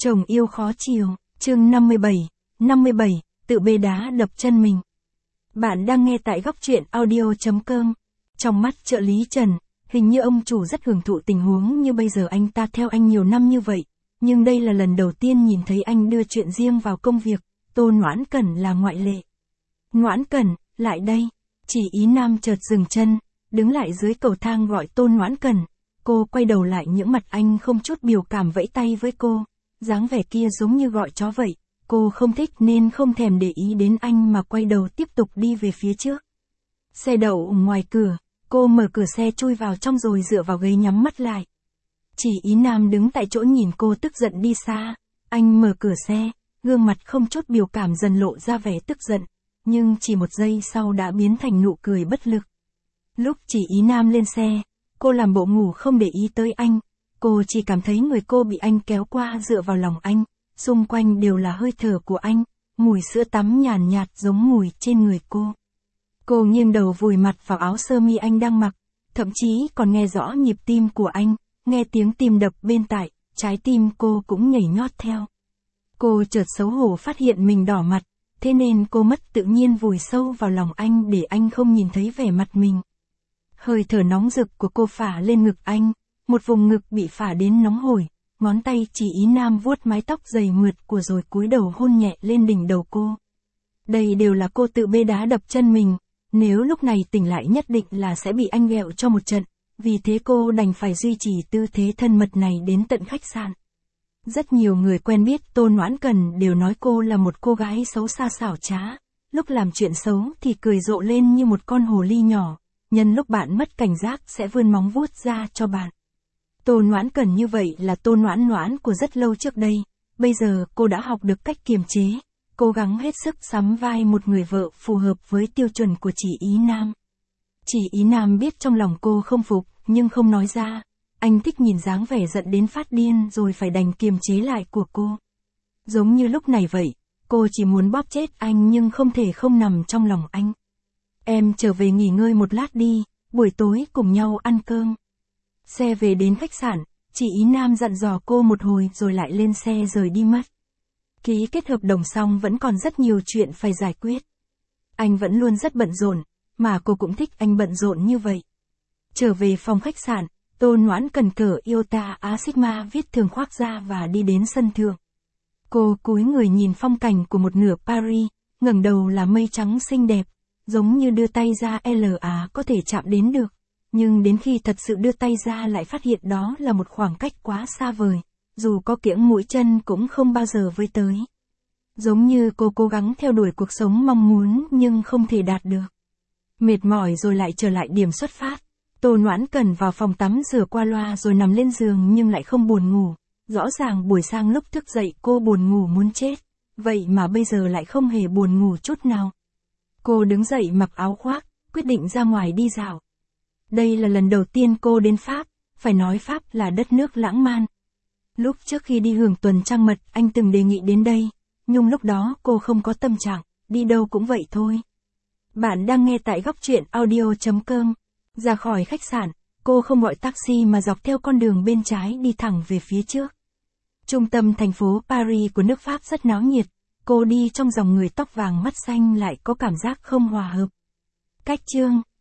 Chồng yêu khó chiều, chương 57, tự bê đá đập chân mình. Bạn đang nghe tại góc truyện audio.com. Trong mắt trợ lý Trần, hình như ông chủ rất hưởng thụ tình huống như bây giờ anh ta theo anh nhiều năm như vậy, nhưng đây là lần đầu tiên nhìn thấy anh đưa chuyện riêng vào công việc, Tô Noãn Cẩn là ngoại lệ. Noãn Cẩn, lại đây. Chỉ Ý Nam chợt dừng chân, đứng lại dưới cầu thang gọi Tô Noãn Cẩn. Cô quay đầu lại, những mặt anh không chút biểu cảm vẫy tay với cô. Dáng vẻ kia giống như gọi chó vậy, cô không thích nên không thèm để ý đến anh mà quay đầu tiếp tục đi về phía trước. Xe đậu ngoài cửa, cô mở cửa xe chui vào trong rồi dựa vào ghế nhắm mắt lại. Chỉ Ý Nam đứng tại chỗ nhìn cô tức giận đi xa, anh mở cửa xe, gương mặt không chút biểu cảm dần lộ ra vẻ tức giận, nhưng chỉ một giây sau đã biến thành nụ cười bất lực. Lúc Chỉ Ý Nam lên xe, cô làm bộ ngủ không để ý tới anh. Cô chỉ cảm thấy người cô bị anh kéo qua dựa vào lòng anh, xung quanh đều là hơi thở của anh, mùi sữa tắm nhàn nhạt giống mùi trên người cô. Cô nghiêng đầu vùi mặt vào áo sơ mi anh đang mặc, thậm chí còn nghe rõ nhịp tim của anh, nghe tiếng tim đập bên tai, trái tim cô cũng nhảy nhót theo. Cô chợt xấu hổ phát hiện mình đỏ mặt, thế nên cô mất tự nhiên vùi sâu vào lòng anh để anh không nhìn thấy vẻ mặt mình. Hơi thở nóng rực của cô phả lên ngực anh. Một vùng ngực bị phả đến nóng hổi, ngón tay Chỉ Ý Nam vuốt mái tóc dày mượt của rồi cúi đầu hôn nhẹ lên đỉnh đầu cô. Đây đều là cô tự bê đá đập chân mình, nếu lúc này tỉnh lại nhất định là sẽ bị anh ghẹo cho một trận, vì thế cô đành phải duy trì tư thế thân mật này đến tận khách sạn. Rất nhiều người quen biết Tô Noãn Cẩn đều nói cô là một cô gái xấu xa xảo trá, lúc làm chuyện xấu thì cười rộ lên như một con hồ ly nhỏ, nhân lúc bạn mất cảnh giác sẽ vươn móng vuốt ra cho bạn. Tô Noãn Cẩn như vậy là Tô Noãn Noãn của rất lâu trước đây, bây giờ cô đã học được cách kiềm chế, cố gắng hết sức sắm vai một người vợ phù hợp với tiêu chuẩn của Chỉ Ý Nam. Chỉ Ý Nam biết trong lòng cô không phục, nhưng không nói ra, anh thích nhìn dáng vẻ giận đến phát điên rồi phải đành kiềm chế lại của cô. Giống như lúc này vậy, cô chỉ muốn bóp chết anh nhưng không thể không nằm trong lòng anh. Em trở về nghỉ ngơi một lát đi, buổi tối cùng nhau ăn cơm. Xe về đến khách sạn, Chỉ Ý Nam dặn dò cô một hồi rồi lại lên xe rời đi mất. Ký kết hợp đồng xong vẫn còn rất nhiều chuyện phải giải quyết. Anh vẫn luôn rất bận rộn, mà cô cũng thích anh bận rộn như vậy. Trở về phòng khách sạn, Tô Noãn Cẩn cởi Iota Á Sigma viết thường khoác ra và đi đến sân thượng. Cô cúi người nhìn phong cảnh của một nửa Paris, ngẩng đầu là mây trắng xinh đẹp, giống như đưa tay ra LA có thể chạm đến được. Nhưng đến khi thật sự đưa tay ra lại phát hiện đó là một khoảng cách quá xa vời, dù có kiễng mũi chân cũng không bao giờ với tới. Giống như cô cố gắng theo đuổi cuộc sống mong muốn nhưng không thể đạt được. Mệt mỏi rồi lại trở lại điểm xuất phát. Tô Noãn Cẩn vào phòng tắm rửa qua loa rồi nằm lên giường nhưng lại không buồn ngủ. Rõ ràng buổi sáng lúc thức dậy cô buồn ngủ muốn chết, vậy mà bây giờ lại không hề buồn ngủ chút nào. Cô đứng dậy mặc áo khoác, quyết định ra ngoài đi dạo. Đây là lần đầu tiên cô đến Pháp, phải nói Pháp là đất nước lãng mạn. Lúc trước khi đi hưởng tuần trăng mật anh từng đề nghị đến đây, nhưng lúc đó cô không có tâm trạng, đi đâu cũng vậy thôi. Bạn đang nghe tại góc truyện audio.com. Ra khỏi khách sạn, cô không gọi taxi mà dọc theo con đường bên trái đi thẳng về phía trước. Trung tâm thành phố Paris của nước Pháp rất náo nhiệt, cô đi trong dòng người tóc vàng mắt xanh lại có cảm giác không hòa hợp. Cách chương